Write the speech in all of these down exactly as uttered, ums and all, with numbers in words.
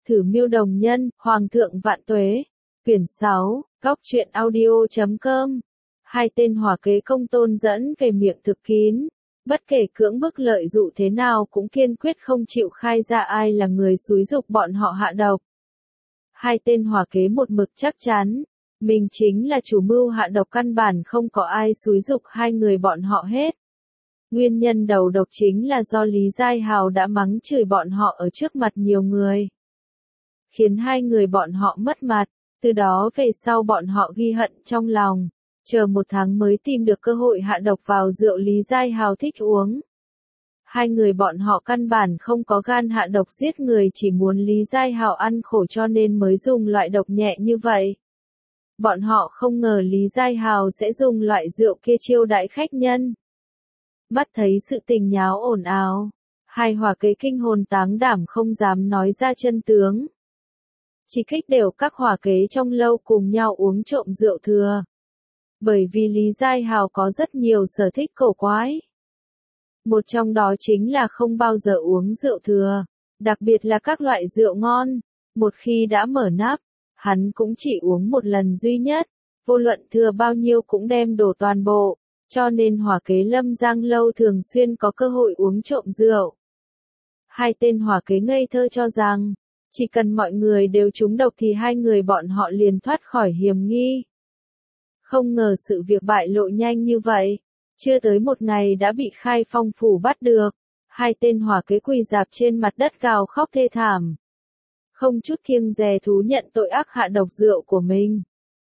Thử Miêu Đồng Nhân, Hoàng thượng vạn tuế. Quyển sáu, góc truyện audio chấm com. Hai tên hỏa kế công tôn dẫn về miệng thực kín. Bất kể cưỡng bức lợi dụ thế nào cũng kiên quyết không chịu khai ra ai là người xúi giục bọn họ hạ độc. Hai tên hỏa kế một mực chắc chắn, mình chính là chủ mưu hạ độc, căn bản không có ai xúi giục hai người bọn họ hết. Nguyên nhân đầu độc chính là do Lý Giai Hào đã mắng chửi bọn họ ở trước mặt nhiều người, khiến hai người bọn họ mất mặt, từ đó về sau bọn họ ghi hận trong lòng, chờ một tháng mới tìm được cơ hội hạ độc vào rượu Lý Giai Hào thích uống. Hai người bọn họ căn bản không có gan hạ độc giết người, chỉ muốn Lý Giai Hào ăn khổ cho nên mới dùng loại độc nhẹ như vậy. Bọn họ không ngờ Lý Giai Hào sẽ dùng loại rượu kia chiêu đãi khách nhân. Mắt thấy sự tình nháo ồn ào, hai hỏa kế kinh hồn táng đảm không dám nói ra chân tướng. Chỉ kích đều các hỏa kế trong lâu cùng nhau uống trộm rượu thừa. Bởi vì Lý Giai Hào có rất nhiều sở thích cổ quái. Một trong đó chính là không bao giờ uống rượu thừa, đặc biệt là các loại rượu ngon. Một khi đã mở nắp, hắn cũng chỉ uống một lần duy nhất, vô luận thừa bao nhiêu cũng đem đổ toàn bộ, cho nên hỏa kế Lâm Giang lâu thường xuyên có cơ hội uống trộm rượu. Hai tên hỏa kế ngây thơ cho rằng, chỉ cần mọi người đều trúng độc thì hai người bọn họ liền thoát khỏi hiểm nghi. Không ngờ sự việc bại lộ nhanh như vậy, chưa tới một ngày đã bị Khai Phong phủ bắt được. Hai tên hỏa kế quỳ rạp trên mặt đất gào khóc thê thảm, không chút kiêng dè thú nhận tội ác hạ độc rượu của mình.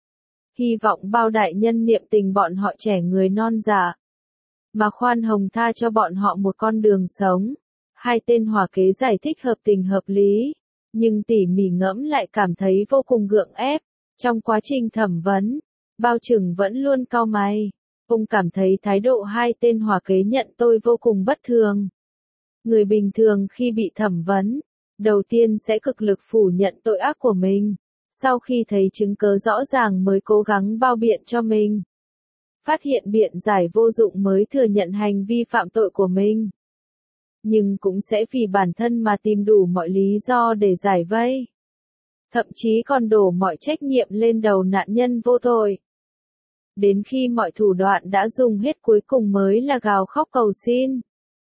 Hy vọng bao đại nhân niệm tình bọn họ trẻ người non dạ, mà khoan hồng tha cho bọn họ một con đường sống. Hai tên hỏa kế giải thích hợp tình hợp lý, nhưng tỉ mỉ ngẫm lại cảm thấy vô cùng gượng ép. Trong quá trình thẩm vấn, Bao Trừng vẫn luôn cau mày. Ông cảm thấy thái độ hai tên hỏa kế nhận tôi vô cùng bất thường. Người bình thường khi bị thẩm vấn, đầu tiên sẽ cực lực phủ nhận tội ác của mình, sau khi thấy chứng cớ rõ ràng mới cố gắng bao biện cho mình. Phát hiện biện giải vô dụng mới thừa nhận hành vi phạm tội của mình. Nhưng cũng sẽ vì bản thân mà tìm đủ mọi lý do để giải vây. Thậm chí còn đổ mọi trách nhiệm lên đầu nạn nhân vô tội. Đến khi mọi thủ đoạn đã dùng hết cuối cùng mới là gào khóc cầu xin,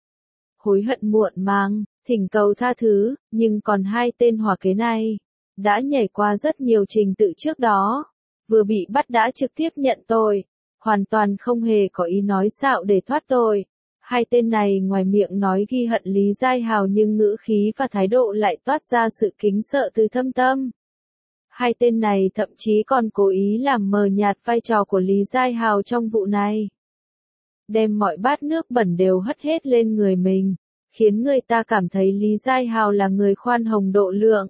hối hận muộn màng, thỉnh cầu tha thứ. Nhưng còn hai tên hỏa kế này, đã nhảy qua rất nhiều trình tự trước đó, vừa bị bắt đã trực tiếp nhận tội, hoàn toàn không hề có ý nói xạo để thoát tội. Hai tên này ngoài miệng nói ghi hận Lý Giai Hào nhưng ngữ khí và thái độ lại toát ra sự kính sợ từ thâm tâm. Hai tên này thậm chí còn cố ý làm mờ nhạt vai trò của Lý Giai Hào trong vụ này. Đem mọi bát nước bẩn đều hất hết lên người mình, khiến người ta cảm thấy Lý Giai Hào là người khoan hồng độ lượng.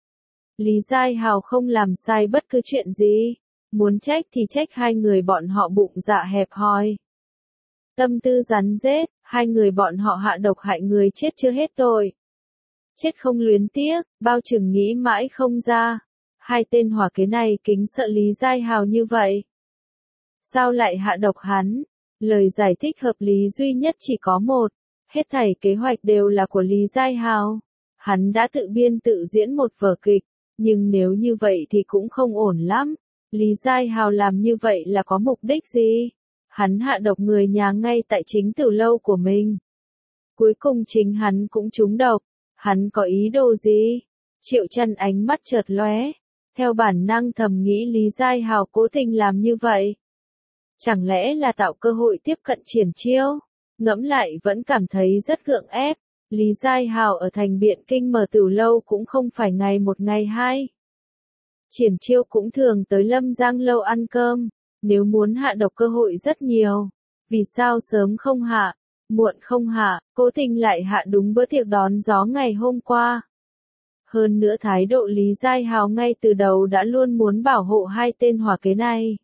Lý Giai Hào không làm sai bất cứ chuyện gì, muốn trách thì trách hai người bọn họ bụng dạ hẹp hòi, tâm tư rắn rết. Hai người bọn họ hạ độc hại người chết chưa hết tội, chết không luyến tiếc. Bao Trừng nghĩ mãi không ra, hai tên hỏa kế này kính sợ Lý Giai Hào như vậy, sao lại hạ độc hắn? Lời giải thích hợp lý duy nhất chỉ có một, hết thảy kế hoạch đều là của Lý Giai Hào. Hắn đã tự biên tự diễn một vở kịch, nhưng nếu như vậy thì cũng không ổn lắm. Lý Giai Hào làm như vậy là có mục đích gì? Hắn hạ độc người nhà ngay tại chính tử lâu của mình. Cuối cùng chính hắn cũng trúng độc. Hắn có ý đồ gì? Triệu Chân ánh mắt chợt lóe, theo bản năng thầm nghĩ Lý Giai Hào cố tình làm như vậy. Chẳng lẽ là tạo cơ hội tiếp cận Triển Chiêu? Ngẫm lại vẫn cảm thấy rất gượng ép. Lý Giai Hào ở thành Biện Kinh mở tử lâu cũng không phải ngày một ngày hai. Triển Chiêu cũng thường tới Lâm Giang lâu ăn cơm. Nếu muốn hạ độc cơ hội rất nhiều, vì sao sớm không hạ, muộn không hạ, cố tình lại hạ đúng bữa tiệc đón gió ngày hôm qua? Hơn nữa thái độ Lý Giai Hào ngay từ đầu đã luôn muốn bảo hộ hai tên hỏa kế này.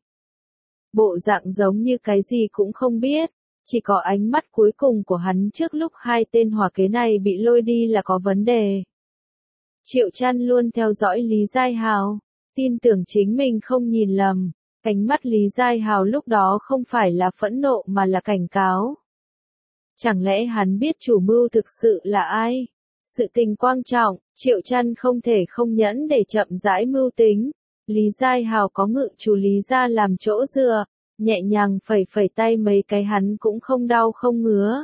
Bộ dạng giống như cái gì cũng không biết, chỉ có ánh mắt cuối cùng của hắn trước lúc hai tên hỏa kế này bị lôi đi là có vấn đề. Triệu Chân luôn theo dõi Lý Giai Hào, tin tưởng chính mình không nhìn lầm. Ánh mắt Lý Giai Hào lúc đó không phải là phẫn nộ mà là cảnh cáo. Chẳng lẽ hắn biết chủ mưu thực sự là ai? Sự tình quan trọng, Triệu Chân không thể không nhẫn để chậm rãi mưu tính. Lý Giai Hào có ngự chủ Lý gia làm chỗ dựa, nhẹ nhàng phẩy phẩy tay mấy cái hắn cũng không đau không ngứa.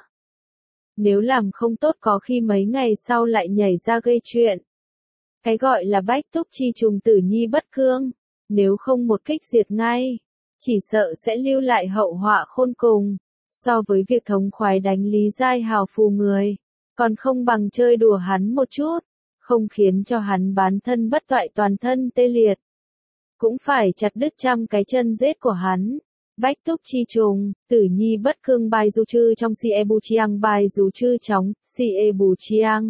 Nếu làm không tốt có khi mấy ngày sau lại nhảy ra gây chuyện. Cái gọi là bách túc chi trùng tử nhi bất cương, nếu không một kích diệt ngay, chỉ sợ sẽ lưu lại hậu họa khôn cùng. So với việc thống khoái đánh Lý Giai Hào phù người, còn không bằng chơi đùa hắn một chút, không khiến cho hắn bán thân bất toại toàn thân tê liệt. Cũng phải chặt đứt trăm cái chân rết của hắn. Bách túc chi trùng, tử nhi bất cương bài du chư trong si e bù chiang bài du chư chóng, si e bù chiang.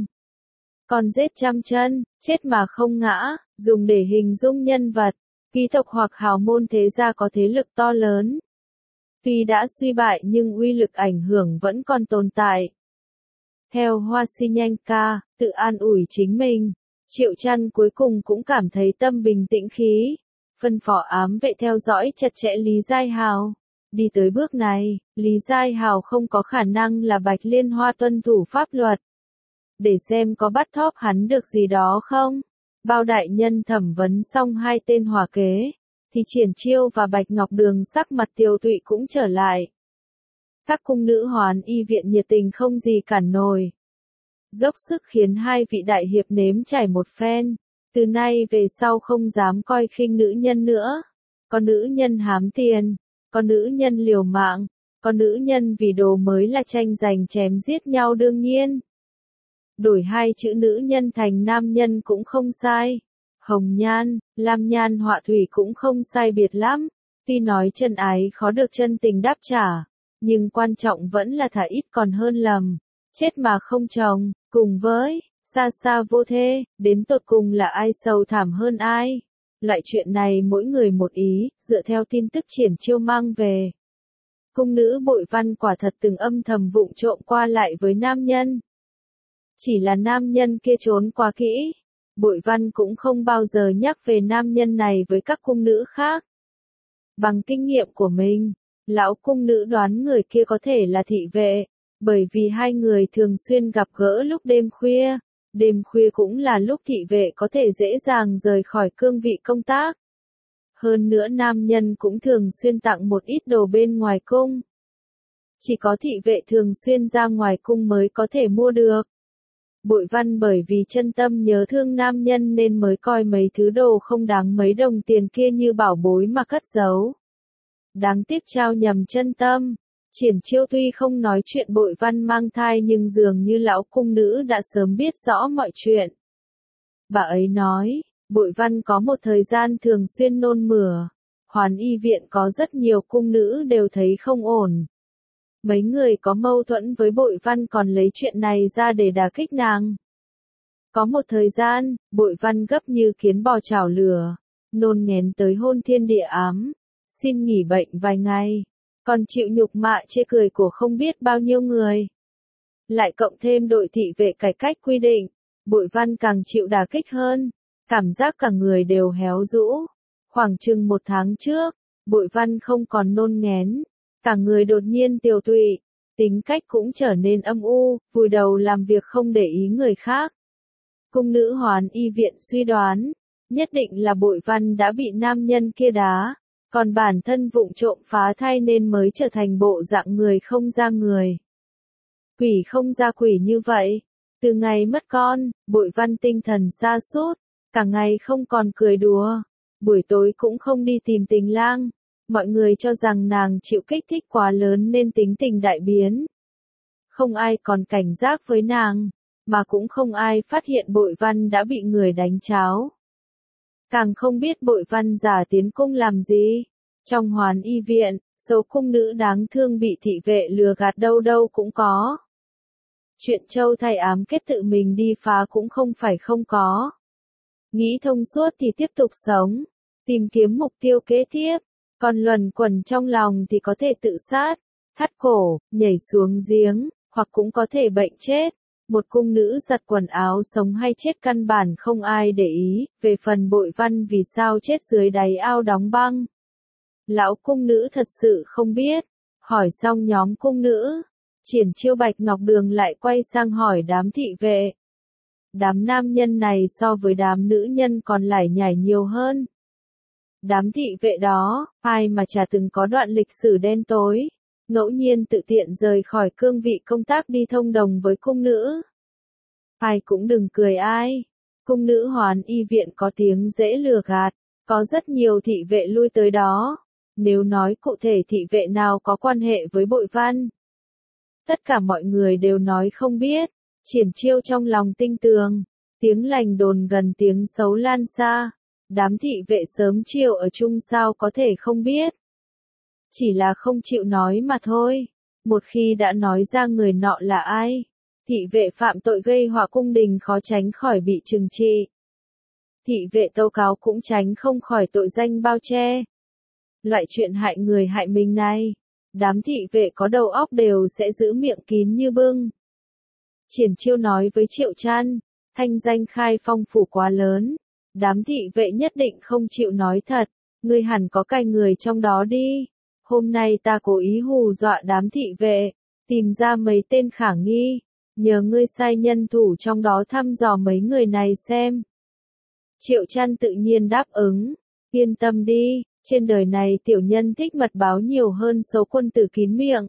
Còn rết trăm chân, chết mà không ngã, dùng để hình dung nhân vật, quý tộc hoặc hào môn thế gia có thế lực to lớn. Tuy đã suy bại nhưng uy lực ảnh hưởng vẫn còn tồn tại. Theo Hoa Si Nhanh Ca, tự an ủi chính mình, Triệu Chân cuối cùng cũng cảm thấy tâm bình tĩnh khí. Phân phó ám vệ theo dõi chặt chẽ Lý Giai Hào. Đi tới bước này, Lý Giai Hào không có khả năng là Bạch Liên Hoa tuân thủ pháp luật. Để xem có bắt thóp hắn được gì đó không. Bao đại nhân thẩm vấn xong hai tên hỏa kế, thì Triển Chiêu và Bạch Ngọc Đường sắc mặt tiều tụy cũng trở lại. Các cung nữ Hoán Y viện nhiệt tình không gì cản nổi. Dốc sức khiến hai vị đại hiệp nếm trải một phen. Từ nay về sau không dám coi khinh nữ nhân nữa. Có nữ nhân hám tiền, có nữ nhân liều mạng, có nữ nhân vì đồ mới là tranh giành chém giết nhau đương nhiên. Đổi hai chữ nữ nhân thành nam nhân cũng không sai. Hồng nhan, lam nhan họa thủy cũng không sai biệt lắm. Tuy nói chân ái khó được chân tình đáp trả, nhưng quan trọng vẫn là thà ít còn hơn lầm. Chết mà không chồng, cùng với xa xa vô thê, đến tột cùng là ai sầu thảm hơn ai. Loại chuyện này mỗi người một ý, dựa theo tin tức Triển Chiêu mang về. Cung nữ Bội Văn quả thật từng âm thầm vụng trộm qua lại với nam nhân. Chỉ là nam nhân kia trốn quá kỹ. Bội Văn cũng không bao giờ nhắc về nam nhân này với các cung nữ khác. Bằng kinh nghiệm của mình, lão cung nữ đoán người kia có thể là thị vệ, bởi vì hai người thường xuyên gặp gỡ lúc đêm khuya. Đêm khuya cũng là lúc thị vệ có thể dễ dàng rời khỏi cương vị công tác. Hơn nữa nam nhân cũng thường xuyên tặng một ít đồ bên ngoài cung. Chỉ có thị vệ thường xuyên ra ngoài cung mới có thể mua được. Bội Văn bởi vì chân tâm nhớ thương nam nhân nên mới coi mấy thứ đồ không đáng mấy đồng tiền kia như bảo bối mà cất giấu. Đáng tiếc trao nhầm chân tâm. Triển Chiêu tuy không nói chuyện Bội Văn mang thai nhưng dường như lão cung nữ đã sớm biết rõ mọi chuyện. Bà ấy nói, Bội Văn có một thời gian thường xuyên nôn mửa. Hoán Y viện có rất nhiều cung nữ đều thấy không ổn. Mấy người có mâu thuẫn với Bội Văn còn lấy chuyện này ra để đả kích nàng. Có một thời gian, Bội Văn gấp như kiến bò chảo lửa, nôn nghén tới hôn thiên địa ám, xin nghỉ bệnh vài ngày. Còn chịu nhục mạ chê cười của không biết bao nhiêu người. Lại cộng thêm đội thị vệ cải cách quy định, Bội Văn càng chịu đả kích hơn, cảm giác cả người đều héo rũ. Khoảng chừng một tháng trước, Bội Văn không còn nôn nghén, cả người đột nhiên tiều tụy, tính cách cũng trở nên âm u, vùi đầu làm việc không để ý người khác. Cung nữ Hoán Y viện suy đoán, nhất định là Bội Văn đã bị nam nhân kia đá. Còn bản thân vụng trộm phá thai nên mới trở thành bộ dạng người không ra người. Quỷ không ra quỷ như vậy. Từ ngày mất con, Bội Văn tinh thần sa sút, cả ngày không còn cười đùa. Buổi tối cũng không đi tìm tình lang. Mọi người cho rằng nàng chịu kích thích quá lớn nên tính tình đại biến. Không ai còn cảnh giác với nàng, mà cũng không ai phát hiện Bội Văn đã bị người đánh cháo. Càng không biết Bội Văn giả tiến cung làm gì. Trong Hoán Y viện, số cung nữ đáng thương bị thị vệ lừa gạt đâu đâu cũng có. Chuyện châu thay ám kết tự mình đi phá cũng không phải không có. Nghĩ thông suốt thì tiếp tục sống, tìm kiếm mục tiêu kế tiếp, còn luẩn quẩn trong lòng thì có thể tự sát, thắt cổ, nhảy xuống giếng, hoặc cũng có thể bệnh chết. Một cung nữ giặt quần áo sống hay chết căn bản không ai để ý, về phần Bội Văn vì sao chết dưới đáy ao đóng băng. Lão cung nữ thật sự không biết. Hỏi xong nhóm cung nữ, Triển Chiêu Bạch Ngọc Đường lại quay sang hỏi đám thị vệ. Đám nam nhân này so với đám nữ nhân còn lải nhải nhiều hơn. Đám thị vệ đó, ai mà chả từng có đoạn lịch sử đen tối, ngẫu nhiên tự tiện rời khỏi cương vị công tác đi thông đồng với cung nữ. Ai cũng đừng cười ai, cung nữ Hoàn Y viện có tiếng dễ lừa gạt, có rất nhiều thị vệ lui tới đó. Nếu nói cụ thể thị vệ nào có quan hệ với Bội Văn, tất cả mọi người đều nói không biết. Triển Chiêu trong lòng tinh tường, tiếng lành đồn gần tiếng xấu lan xa, đám thị vệ sớm chiều ở chung sao có thể không biết. Chỉ là không chịu nói mà thôi, một khi đã nói ra người nọ là ai, thị vệ phạm tội gây họa cung đình khó tránh khỏi bị trừng trị. Thị vệ tố cáo cũng tránh không khỏi tội danh bao che. Loại chuyện hại người hại mình này, đám thị vệ có đầu óc đều sẽ giữ miệng kín như bưng. Triển Chiêu nói với Triệu Trăn, thanh danh Khai Phong phủ quá lớn, đám thị vệ nhất định không chịu nói thật, ngươi hẳn có cài người trong đó đi. Hôm nay ta cố ý hù dọa đám thị vệ, tìm ra mấy tên khả nghi, nhờ ngươi sai nhân thủ trong đó thăm dò mấy người này xem. Triệu Trăn tự nhiên đáp ứng, yên tâm đi, trên đời này tiểu nhân thích mật báo nhiều hơn số quân tử kín miệng.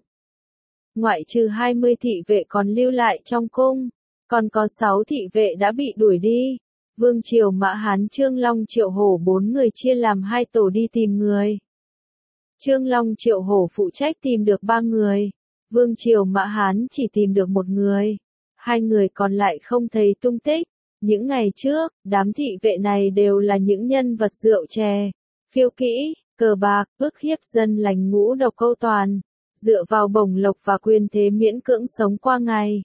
Ngoại trừ hai mươi thị vệ còn lưu lại trong cung, còn có sáu thị vệ đã bị đuổi đi. Vương Triều Mã Hán Trương Long Triệu Hổ bốn người chia làm hai tổ đi tìm người. Trương Long Triệu Hổ phụ trách tìm được ba người, Vương Triều Mã Hán chỉ tìm được một người, hai người còn lại không thấy tung tích. Những ngày trước, đám thị vệ này đều là những nhân vật rượu chè, phiêu kỹ, cờ bạc, ức hiếp dân lành ngũ độc câu toàn, dựa vào bổng lộc và quyền thế miễn cưỡng sống qua ngày.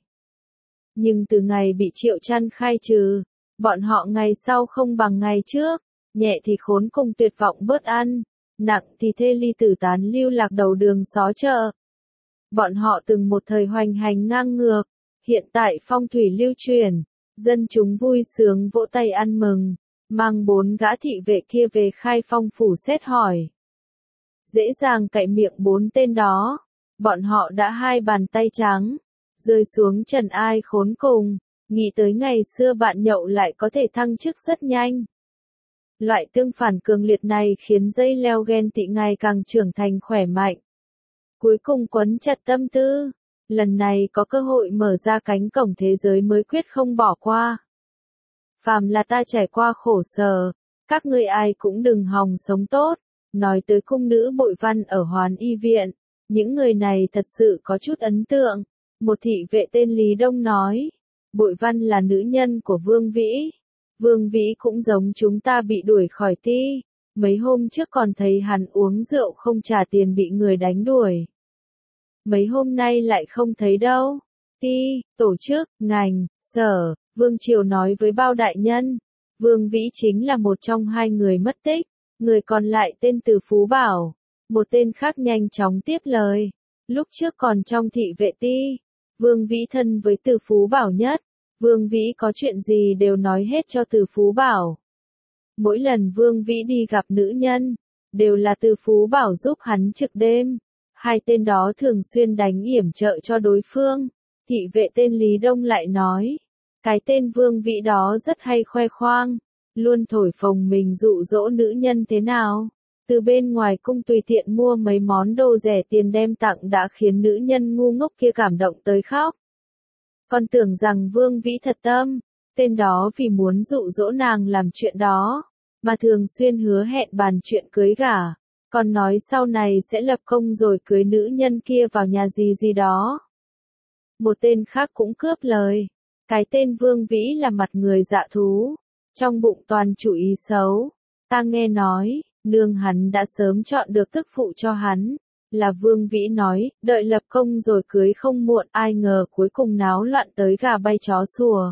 Nhưng từ ngày bị Triệu Trăn khai trừ, bọn họ ngày sau không bằng ngày trước, nhẹ thì khốn cùng tuyệt vọng bớt ăn, nặng thì thê ly tử tán lưu lạc đầu đường xó chợ. Bọn họ từng một thời hoành hành ngang ngược, hiện tại phong thủy lưu truyền, dân chúng vui sướng vỗ tay ăn mừng, mang bốn gã thị vệ kia về Khai Phong phủ xét hỏi. Dễ dàng cạy miệng bốn tên đó, bọn họ đã hai bàn tay trắng, rơi xuống trần ai khốn cùng, nghĩ tới ngày xưa bạn nhậu lại có thể thăng chức rất nhanh. Loại tương phản cường liệt này khiến dây leo ghen tị ngày càng trưởng thành khỏe mạnh. Cuối cùng quấn chặt tâm tư, lần này có cơ hội mở ra cánh cổng thế giới mới quyết không bỏ qua. Phàm là ta trải qua khổ sở, các ngươi ai cũng đừng hòng sống tốt. Nói tới cung nữ Bội Văn ở Hoàn Y viện, những người này thật sự có chút ấn tượng. Một thị vệ tên Lý Đông nói, Bội Văn là nữ nhân của Vương Vĩ. Vương Vĩ cũng giống chúng ta bị đuổi khỏi ti, mấy hôm trước còn thấy hắn uống rượu không trả tiền bị người đánh đuổi. Mấy hôm nay lại không thấy đâu. Ti, tổ chức, ngành, sở, Vương Triều nói với bao đại nhân, Vương Vĩ chính là một trong hai người mất tích, người còn lại tên Từ Phú Bảo, một tên khác nhanh chóng tiếp lời. Lúc trước còn trong thị vệ ti, Vương Vĩ thân với Từ Phú Bảo nhất, Vương Vĩ có chuyện gì đều nói hết cho Từ Phú Bảo. Mỗi lần Vương Vĩ đi gặp nữ nhân, đều là Từ Phú Bảo giúp hắn trực đêm. Hai tên đó thường xuyên đánh yểm trợ cho đối phương. Thị vệ tên Lý Đông lại nói, cái tên Vương Vĩ đó rất hay khoe khoang, luôn thổi phồng mình dụ dỗ nữ nhân thế nào. Từ bên ngoài cung tùy tiện mua mấy món đồ rẻ tiền đem tặng đã khiến nữ nhân ngu ngốc kia cảm động tới khóc. Còn tưởng rằng Vương Vĩ thật tâm, tên đó vì muốn dụ dỗ nàng làm chuyện đó, mà thường xuyên hứa hẹn bàn chuyện cưới gả, còn nói sau này sẽ lập công rồi cưới nữ nhân kia vào nhà gì gì đó. Một tên khác cũng cướp lời, cái tên Vương Vĩ là mặt người dạ thú, trong bụng toàn chủ ý xấu, ta nghe nói, nương hắn đã sớm chọn được tức phụ cho hắn, là Vương Vĩ nói, đợi lập công rồi cưới không muộn, ai ngờ cuối cùng náo loạn tới gà bay chó sủa.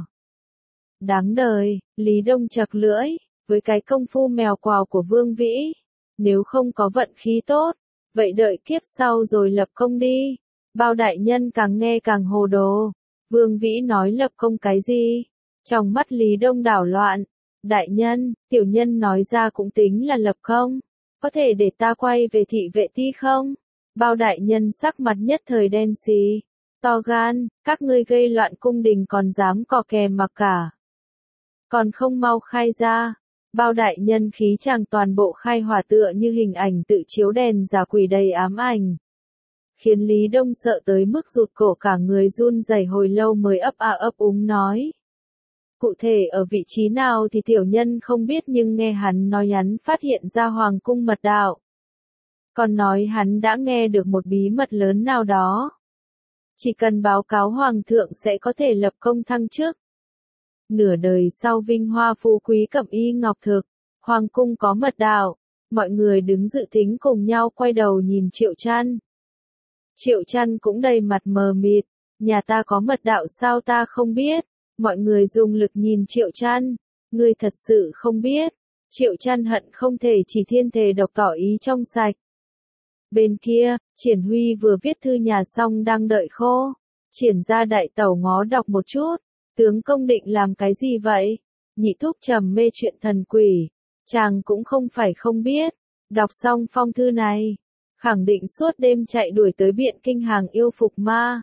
Đáng đời, Lý Đông chật lưỡi, với cái công phu mèo quào của Vương Vĩ, nếu không có vận khí tốt, vậy đợi kiếp sau rồi lập công đi. Bao đại nhân càng nghe càng hồ đồ, Vương Vĩ nói lập công cái gì? Trong mắt Lý Đông đảo loạn, đại nhân, tiểu nhân nói ra cũng tính là lập công, có thể để ta quay về thị vệ ti không? Bao đại nhân sắc mặt nhất thời đen xì, to gan, các ngươi gây loạn cung đình còn dám cò kè mặc cả. Còn không mau khai ra. Bao đại nhân khí chàng toàn bộ khai hỏa tựa như hình ảnh tự chiếu đèn giả quỷ đầy ám ảnh. Khiến Lý Đông sợ tới mức rụt cổ cả người run rẩy hồi lâu mới ấp a ấp úng nói. Cụ thể ở vị trí nào thì tiểu nhân không biết nhưng nghe hắn nói hắn phát hiện ra hoàng cung mật đạo. Còn nói hắn đã nghe được một bí mật lớn nào đó. Chỉ cần báo cáo hoàng thượng sẽ có thể lập công thăng chức. Nửa đời sau vinh hoa phú quý cẩm y ngọc thực, hoàng cung có mật đạo, mọi người đứng dự tính cùng nhau quay đầu nhìn Triệu Trăn. Triệu Trăn cũng đầy mặt mờ mịt, nhà ta có mật đạo sao ta không biết, mọi người dùng lực nhìn Triệu Trăn, ngươi thật sự không biết, Triệu Trăn hận không thể chỉ thiên thề độc tỏ ý trong sạch. Bên kia, Triển Huy vừa viết thư nhà xong đang đợi khô, Triển ra đại tẩu ngó đọc một chút. Tướng công định làm cái gì vậy? Nhị thúc trầm mê chuyện thần quỷ. Chàng cũng không phải không biết. Đọc xong phong thư này. Khẳng định suốt đêm chạy đuổi tới Biện Kinh hàng yêu phục ma.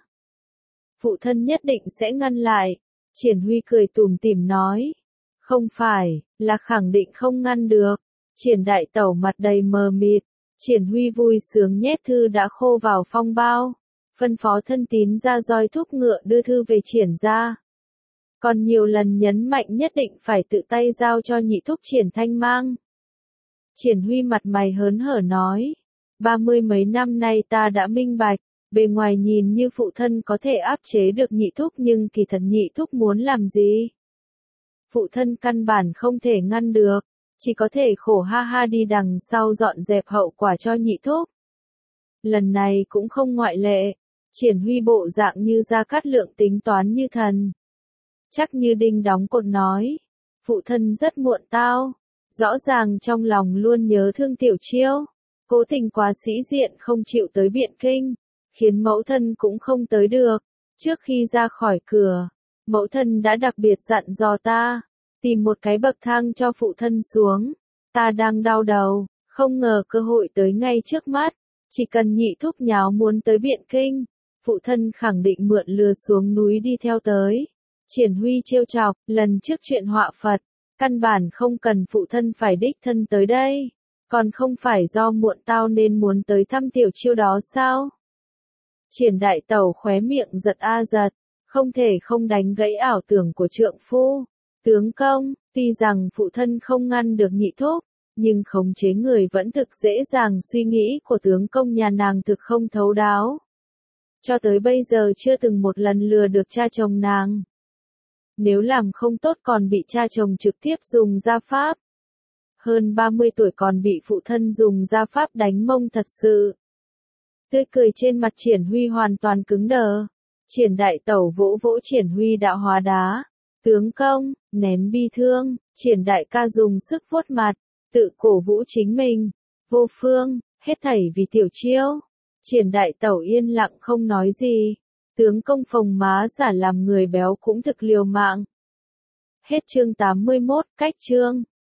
Phụ thân nhất định sẽ ngăn lại. Triển Huy cười tủm tỉm nói. Không phải, là khẳng định không ngăn được. Triển đại tẩu mặt đầy mờ mịt. Triển Huy vui sướng nhét thư đã khô vào phong bao. Phân phó thân tín ra roi thúc ngựa đưa thư về Triển ra. Còn nhiều lần nhấn mạnh nhất định phải tự tay giao cho nhị thúc Triển Thanh mang. Triển Huy mặt mày hớn hở nói, ba mươi mấy năm nay ta đã minh bạch, bề ngoài nhìn như phụ thân có thể áp chế được nhị thúc nhưng kỳ thật nhị thúc muốn làm gì? Phụ thân căn bản không thể ngăn được, chỉ có thể khổ ha ha đi đằng sau dọn dẹp hậu quả cho nhị thúc. Lần này cũng không ngoại lệ, Triển Huy bộ dạng như Gia Cát Lượng tính toán như thần. Chắc như đinh đóng cột nói, phụ thân rất muộn tao, rõ ràng trong lòng luôn nhớ thương Tiểu Chiêu, cố tình quá sĩ diện không chịu tới Biện Kinh, khiến mẫu thân cũng không tới được. Trước khi ra khỏi cửa, mẫu thân đã đặc biệt dặn dò ta, tìm một cái bậc thang cho phụ thân xuống, ta đang đau đầu, không ngờ cơ hội tới ngay trước mắt, chỉ cần nhị thúc nháo muốn tới Biện Kinh, phụ thân khẳng định mượn lừa xuống núi đi theo tới. Triển Huy trêu chọc, lần trước chuyện họa Phật, căn bản không cần phụ thân phải đích thân tới đây, còn không phải do muộn tao nên muốn tới thăm Tiểu Chiêu đó sao? Triển đại tẩu khóe miệng giật a giật, không thể không đánh gãy ảo tưởng của trượng phu. Tướng công, tuy rằng phụ thân không ngăn được nhị thúc, nhưng khống chế người vẫn thực dễ dàng, suy nghĩ của tướng công nhà nàng thực không thấu đáo. Cho tới bây giờ chưa từng một lần lừa được cha chồng nàng. Nếu làm không tốt còn bị cha chồng trực tiếp dùng gia pháp. Hơn ba mươi tuổi còn bị phụ thân dùng gia pháp đánh mông thật sự. Tươi cười trên mặt Triển Huy hoàn toàn cứng đờ. Triển đại tẩu vỗ vỗ Triển Huy đạo hóa đá. Tướng công, nén bi thương, Triển đại ca dùng sức vuốt mặt, tự cổ vũ chính mình. Vô phương, hết thảy vì Tiểu Chiêu. Triển đại tẩu yên lặng không nói gì. Tướng công phồng má giả làm người béo cũng thực liều mạng. Hết chương tám mươi mốt, cách chương.